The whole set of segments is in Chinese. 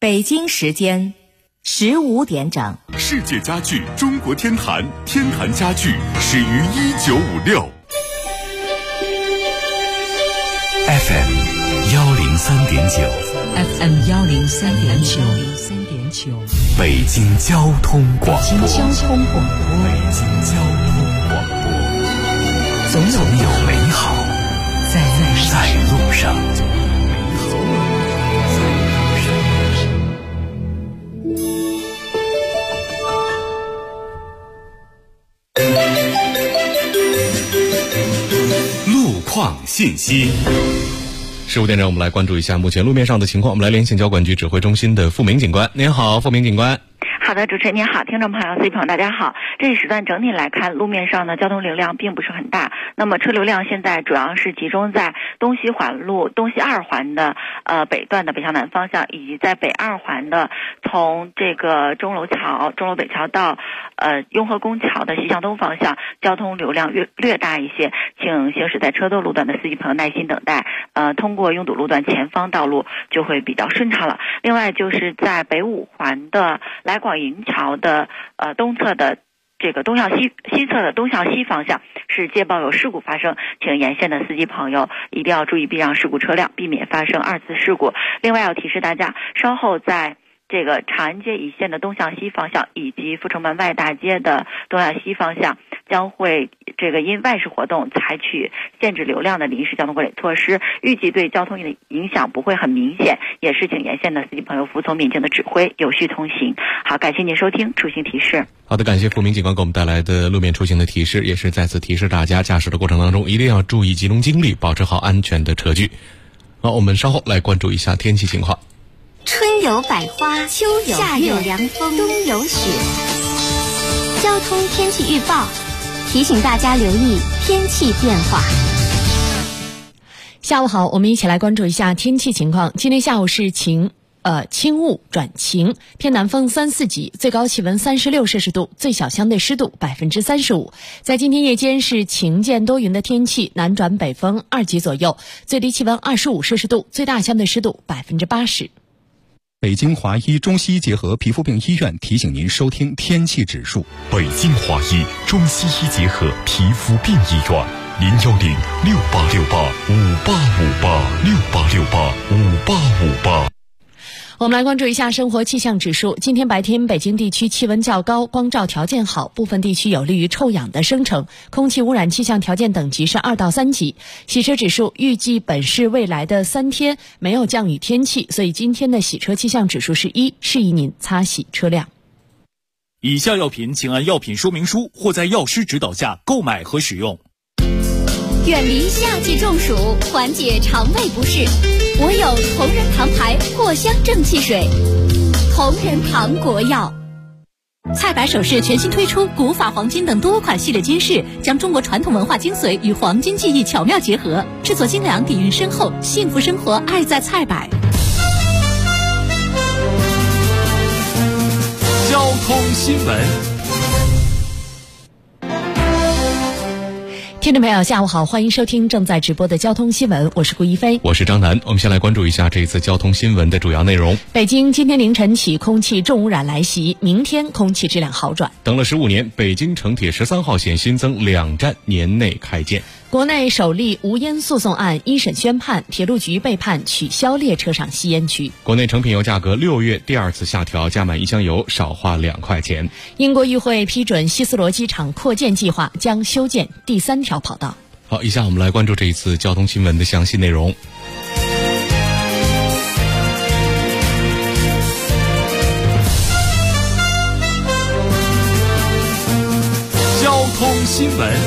北京时间15点整。 世界家具中国天坛，天坛家具始于1956。FM 103.9，FM 103.9， 北京交通广播， 北京交通广播，总有美好在路上。 路况信息。 15点整，我们来关注一下目前路面上的情况。我们来连线交管局指挥中心的付明警官。您好，付明警官。 好的，主持人您好，听众朋友、司机朋友大家好。这一时段整体来看，路面上的交通流量并不是很大。那么车流量现在主要是集中在东西环路东西二环的北段的北向南方向，以及在北二环的从这个钟楼北桥到雍和宫桥的西向东方向，交通流量略大一些，请行驶在车多路段的司机朋友耐心等待，通过拥堵路段前方道路就会比较顺畅了。另外就是在北五环的来广营桥的东侧的这个西侧的东向西方向是接报有事故发生，请沿线的司机朋友一定要注意避让事故车辆，避免发生二次事故。另外要提示大家，稍后在这个长安街一线的东向西方向以及阜成门外大街的东向西方向将会这个因外事活动采取限制流量的临时交通管理措施，预计对交通的影响不会很明显，也是请沿线的司机朋友服从民警的指挥，有序通行。好，感谢您收听出行提示。 好的，感谢付明警官给我们带来的路面出行的提示，也是再次提示大家驾驶的过程当中一定要注意集中精力，保持好安全的车距。好，我们稍后来关注一下天气情况。 春有百花，秋有夏有凉风，冬有雪。交通天气预报提醒大家留意天气变化。 下午好，我们一起来关注一下天气情况。今天下午是轻雾转晴，偏南风3、4级，最高气温36摄氏度，最小相对湿度35%。在今天夜间是晴间多云的天气，南转北风2级左右，最低气温25摄氏度，最大相对湿度80%。 北京华医中西医结合皮肤病医院提醒您收听天气指数。 北京华医中西医结合皮肤病医院，0106868585858，688585858。 我们来关注一下生活气象指数。今天白天北京地区气温较高，光照条件好，部分地区有利于臭氧的生成，空气污染气象条件等级是2到3级。洗车指数预计本市未来的3天没有降雨天气，所以今天的洗车气象指数是1，适宜您擦洗车辆。 以下药品请按药品说明书或在药师指导下购买和使用。 远离夏季中暑，缓解肠胃不适，我有同仁堂牌藿香正气水。同仁堂国药。 菜百首饰全新推出古法黄金等多款系列金饰，将中国传统文化精髓与黄金技艺巧妙结合，制作精良，底蕴深厚，幸福生活爱在菜百。 交通新闻。 听众朋友下午好，欢迎收听正在直播的交通新闻，我是顾一飞， 我是张楠。我们先来关注一下这一次交通新闻的主要内容。 北京今天凌晨起空气重污染来袭，明天空气质量好转。 等了15年，北京城铁13号线新增2站年内开建。 国内首例无烟诉讼案一审宣判，铁路局被判取消列车上吸烟区。 国内成品油价格6月第2次下调，加满1箱油少花2块钱。 英国议会批准希斯罗机场扩建计划，将修建第3条跑道。 好，以下我们来关注这一次交通新闻的详细内容。 交通新闻。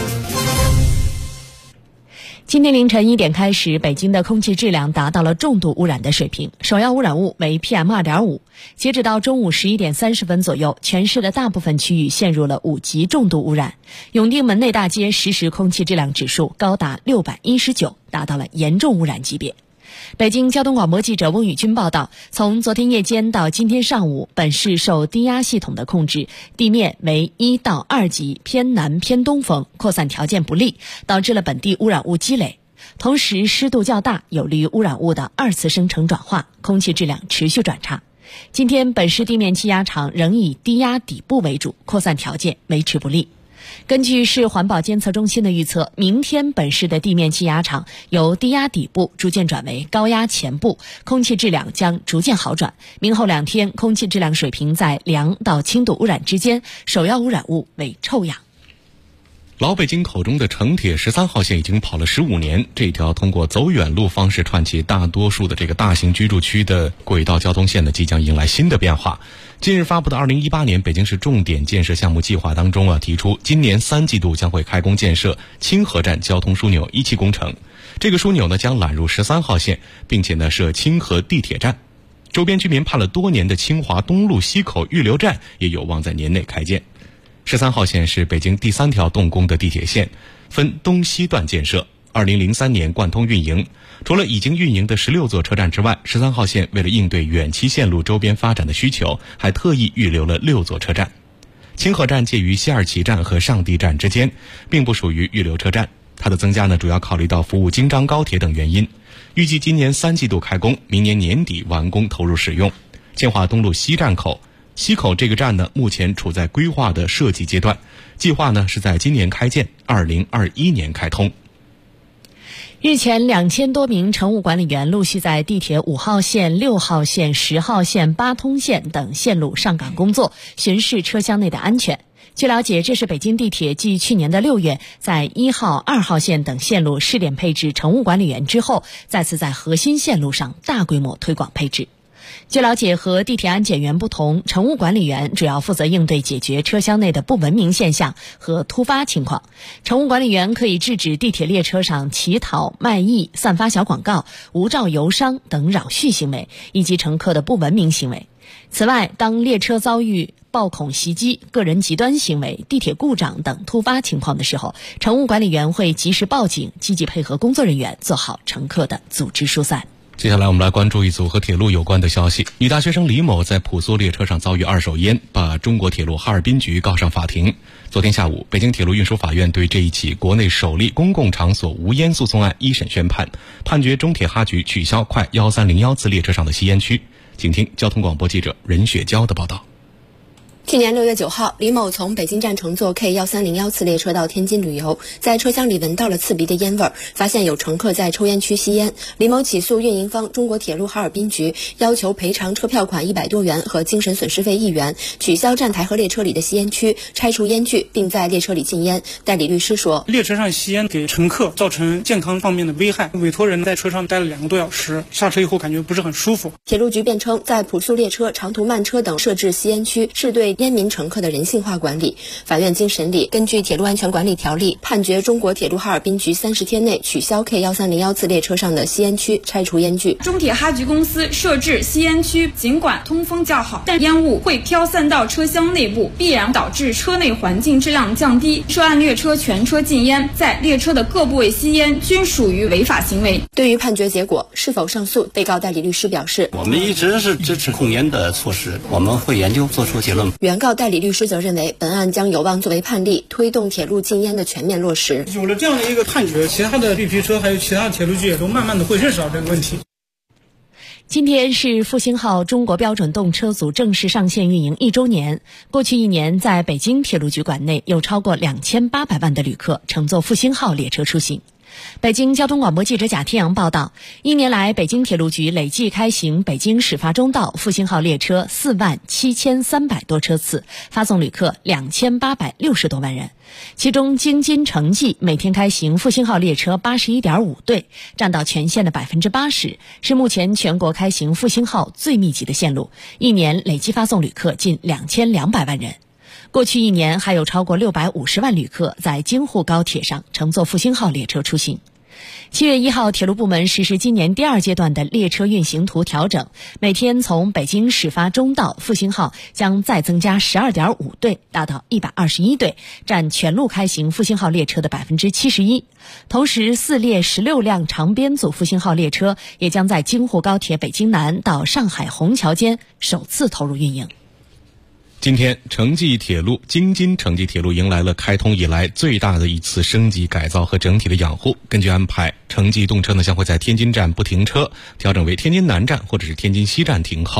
今天凌晨1点开始，北京的空气质量达到了重度污染的水平，首要污染物为 PM2.5。截止到中午11点30分左右，全市的大部分区域陷入了5级重度污染。永定门内大街实时空气质量指数高达619，达到了严重污染级别。北京交通广播记者翁宇军报道，从昨天夜间到今天上午，本市受低压系统的控制，地面为1到2级偏南偏东风，扩散条件不利，导致了本地污染物积累。同时湿度较大，有利于污染物的2次生成转化，空气质量持续转差。 今天本市地面气压场仍以低压底部为主，扩散条件维持不利。根据市环保监测中心的预测，明天本市的地面气压场由低压底部逐渐转为高压前部，空气质量将逐渐好转。明后2天空气质量水平在良到轻度污染之间，首要污染物为臭氧。 老北京口中的城铁13号线已经跑了15年，这条通过走远路方式串起大多数的这个大型居住区的轨道交通线呢，即将迎来新的变化。近日发布的2018年北京市重点建设项目计划当中提出今年3季度将会开工建设清河站交通枢纽1期工程。这个枢纽呢将揽入13号线，并且呢设清河地铁站。周边居民盼了多年的清华东路西口预留站也有望在年内开建。13号线是北京第3条动工的地铁线，分东西段建设，2003年贯通运营。除了已经运营的16座车站之外，13号线为了应对远期线路周边发展的需求，还特意预留了6座车站。清河站介于西二旗站和上地站之间，并不属于预留车站。它的增加呢，主要考虑到服务京张高铁等原因。预计今年3季度开工，明年年底完工投入使用。清华东路西站口西口这个站呢，目前处在规划的设计阶段，计划呢是在今年开建，2021年开通。 日前，2000多名乘务管理员陆续在地铁5号线、6号线、10号线、八通线等线路上岗工作，巡视车厢内的安全。据了解，这是北京地铁继去年的6月在1号、2号线等线路试点配置乘务管理员之后，再次在核心线路上大规模推广配置。据了解，和地铁安检员不同，乘务管理员主要负责应对解决车厢内的不文明现象和突发情况。乘务管理员可以制止地铁列车上乞讨、卖艺、散发小广告、无照游商等扰序行为，以及乘客的不文明行为。此外，当列车遭遇暴恐袭击、个人极端行为、地铁故障等突发情况的时候，乘务管理员会及时报警，积极配合工作人员做好乘客的组织疏散。 接下来我们来关注一组和铁路有关的消息。女大学生李某在普苏列车上遭遇2手烟，把中国铁路哈尔滨局告上法庭。昨天下午，北京铁路运输法院对这一起国内首例公共场所无烟诉讼案一审宣判，判决中铁哈局取消快1301次列车上的吸烟区。请听交通广播记者任雪娇的报道。 去年6月9号，李某从北京站乘坐 K1301次列车到天津旅游，在车厢里闻到了刺鼻的烟味，发现有乘客在抽烟区吸烟。李某起诉运营方中国铁路哈尔滨局，要求赔偿车票款100多元和精神损失费1元，取消站台和列车里的吸烟区，拆除烟具，并在列车里禁烟。代理律师说， 列车上吸烟给乘客造成健康方面的危害，委托人在车上待了2个多小时，下车以后感觉不是很舒服。 铁路局辩称，在普速列车、长途慢车等设置吸烟区是对烟民乘客的人性化管理。法院经审理，根据铁路安全管理条例，判决中国铁路哈尔滨局30天内取消 K1301次列车上的吸烟区，拆除烟具。 中铁哈局公司设置吸烟区，尽管通风较好，但烟雾会飘散到车厢内部，必然导致车内环境质量降低。涉案列车全车禁烟，在列车的各部位吸烟均属于违法行为。 对于判决结果是否上诉，被告代理律师表示， 我们一直是支持控烟的措施，我们会研究做出结论。 原告代理律师则认为，本案将有望作为判例，推动铁路禁烟的全面落实。 有了这样的一个判决，其他的绿皮车还有其他的铁路局也都慢慢的会认识到这个问题。 今天是复兴号中国标准动车组正式上线运营1周年。过去1年，在北京铁路局管内有超过2800万的旅客乘坐复兴号列车出行。北京交通广播记者贾天阳报道，1年来，北京铁路局累计开行北京始发终到复兴号列车47300多车次，发送旅客2860多万人。其中，京津城际每天开行复兴号列车81.5对，占到全线的80%，是目前全国开行复兴号最密集的线路，1年累计发送旅客近2200万人。过去1年，还有超过650万旅客在京沪高铁上乘坐复兴号列车出行。7月1号，铁路部门实施今年第2阶段的列车运行图调整，每天从北京始发终到复兴号将再增加12.5对，达到121对，占全路开行复兴号列车的71%。同时，4列16辆长编组复兴号列车也将在京沪高铁北京南到上海虹桥间首次投入运营。 今天，城际铁路京津城际铁路迎来了开通以来最大的一次升级改造和整体的养护。根据安排，城际动车呢将会在天津站不停车，调整为天津南站或者是天津西站停靠。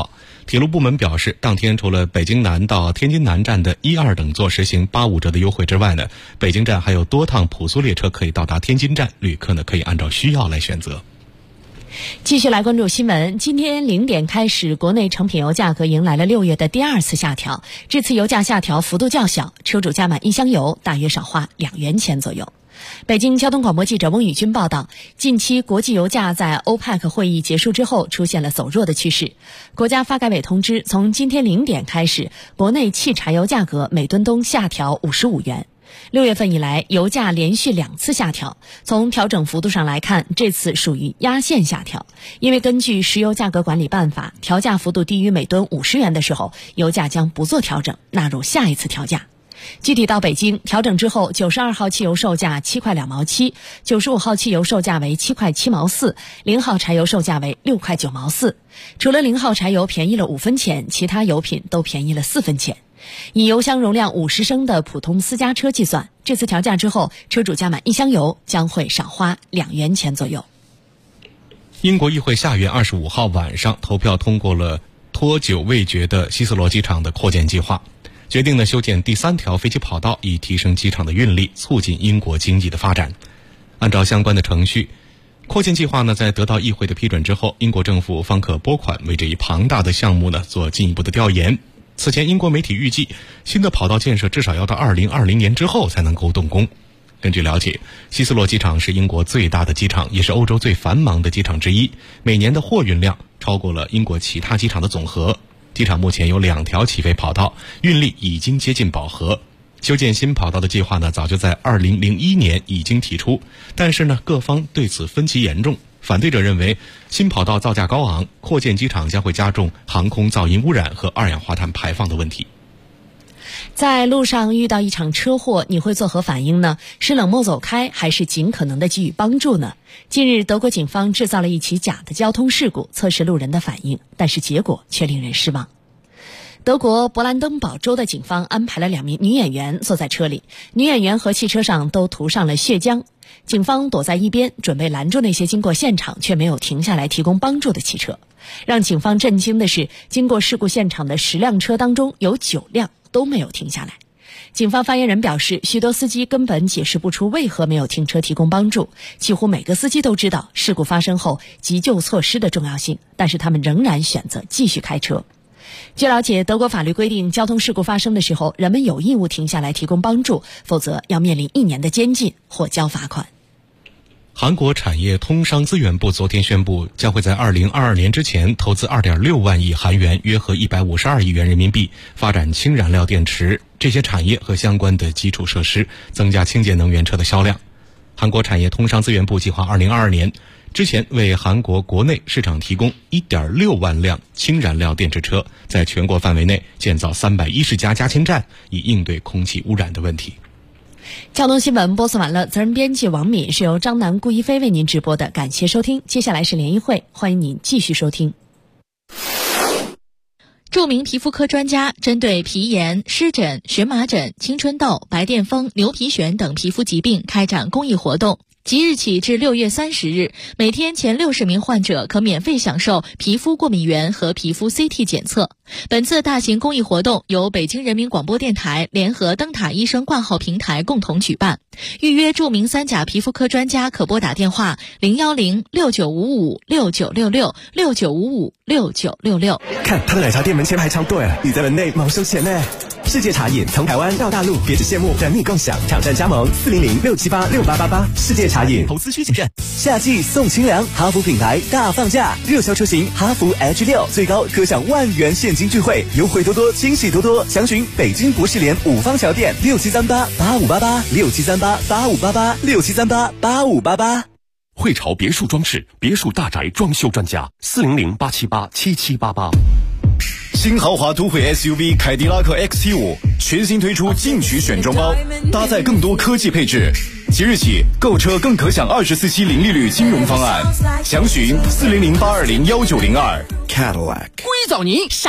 铁路部门表示，当天除了北京南到天津南站的1、2等座实行85折的优惠之外呢，北京站还有多趟普速列车可以到达天津站，旅客呢可以按照需要来选择。 继续来关注新闻。今天0点开始，国内成品油价格迎来了6月的第2次下调，这次油价下调幅度较小，车主加满1箱油大约少花2元钱左右。北京交通广播记者翁宇军报道，近期国际油价在欧佩克会议结束之后出现了走弱的趋势。国家发改委通知，从今天0点开始，国内汽柴油价格每吨东下调55元。6月份以来，油价连续2次下调，从调整幅度上来看，这次属于压线下调。因为根据石油价格管理办法，调价幅度低于每吨50元的时候，油价将不做调整，纳入下一次调价。具体到北京，调整之后，92号汽油售价7块2毛7， 95号汽油售价为7块7毛4， 0号柴油售价为6块9毛4。除了0号柴油便宜了5分钱，其他油品都便宜了4分钱。以油箱容量50升的普通私家车计算，这次调价之后，车主加满1箱油将会少花2元钱左右。 英国议会下院25号晚上投票通过了拖久未决的希斯罗机场的扩建计划，决定呢修建第3条飞机跑道，以提升机场的运力，促进英国经济的发展。按照相关的程序，扩建计划呢在得到议会的批准之后，英国政府方可拨款为这一庞大的项目呢做进一步的调研。此前英国媒体预计，新的跑道建设至少要到2020年之后才能够动工。根据了解，希斯罗机场是英国最大的机场，也是欧洲最繁忙的机场之一，每年的货运量超过了英国其他机场的总和。机场目前有2条起飞跑道，运力已经接近饱和。修建新跑道的计划呢，早就在2001年已经提出，但是呢，各方对此分歧严重。反对者认为，新跑道造价高昂，扩建机场将会加重航空噪音污染和二氧化碳排放的问题。 在路上遇到一场车祸，你会作何反应呢？是冷漠走开，还是尽可能的给予帮助呢？近日，德国警方制造了一起假的交通事故，测试路人的反应，但是结果却令人失望。德国勃兰登堡州的警方安排了2名女演员坐在车里，女演员和汽车上都涂上了血浆。警方躲在一边，准备拦住那些经过现场却没有停下来提供帮助的汽车。让警方震惊的是，经过事故现场的10辆车当中，有9辆都没有停下来。警方发言人表示，许多司机根本解释不出为何没有停车提供帮助，几乎每个司机都知道事故发生后急救措施的重要性，但是他们仍然选择继续开车。据了解，德国法律规定，交通事故发生的时候，人们有义务停下来提供帮助，否则要面临1年的监禁或交罚款。 韩国产业通商资源部昨天宣布，将会在2022年之前投资2.6万亿韩元，约合152亿元人民币，发展氢燃料电池这些产业和相关的基础设施，增加清洁能源车的销量。韩国产业通商资源部计划2022年之前为韩国国内市场提供1.6万辆氢燃料电池车，在全国范围内建造310家加氢站，以应对空气污染的问题。 交通新闻播送完了，责任编辑王敏，是由张楠、顾一飞为您直播的，感谢收听。接下来是联谊会，欢迎您继续收听。 著名皮肤科专家针对皮炎、湿疹、荨麻疹、青春痘、白癜风、牛皮癣等皮肤疾病开展公益活动。即日起至6月30日，每天前60名患者可免费享受皮肤过敏原和皮肤 CT 检测。本次大型公益活动由北京人民广播电台联合灯塔医生挂号平台共同举办。预约著名3甲皮肤科专家可拨打电话010-6955-6966 看他的奶茶店门前排长队，你在门内忙收钱呢。世界茶饮从台湾到大陆，别只羡慕，等你共享。挑战加盟400-678-6888。世界茶饮，投资需谨慎。夏季送清凉，哈弗品牌大放价，热销车型哈弗 H6，最高可享10000元现金钜惠，优惠多多，惊喜多多。详询北京博士联5方桥店6738-8588，6738-8588，6738-8588。 汇潮别墅装饰，别墅大宅装修专家，400-878-7788。 新豪华都会 SUV 凯迪拉克 XT5 全新推出进取选装包，搭载更多科技配置。即日起购车更可享24期零利率金融方案，详询400-820-1902。 Cadillac 硅藻泥